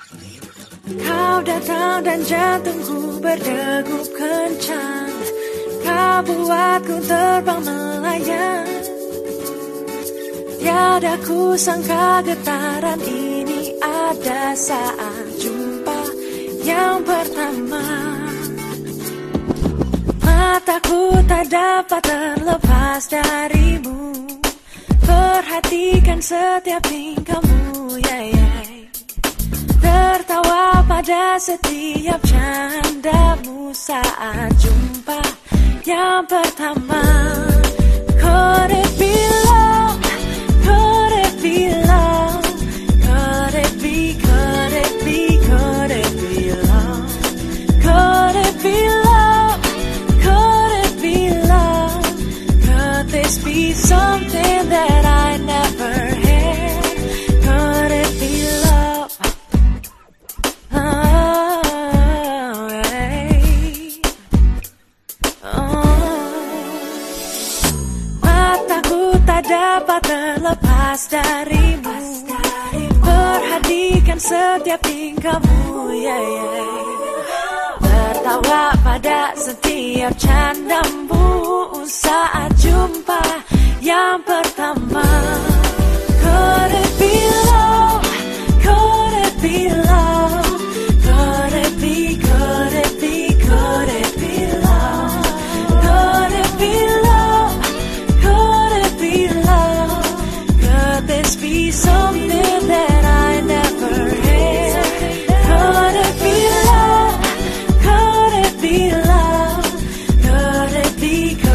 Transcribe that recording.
Kau datang dan jantungku berdegup kencang. Kau buatku terbang melayang. Tiada ku sangka getaran ini ada saat jumpa yang pertama. Mataku tak dapat terlepas darimu. Perhatikan setiap tingkahmu, tertawa pada setiap candamu saat jumpa yang pertama. Could it be love? Could it be love? Could it be, could it be, could it be love? Could it be love? Could it be love? Could this be something that I never had? Could it be love? Mataku tak dapat terlepas darimu. Perhatikan setiap tingkahmu, tertawa pada setiap candamu saat jumpa yang pertama. Could it be love? Could it be love? Could it be, could it be, could it be love? Could it be love? Could it be love? Could this be something that I never had? Could it be love? Could it be love? Could it be,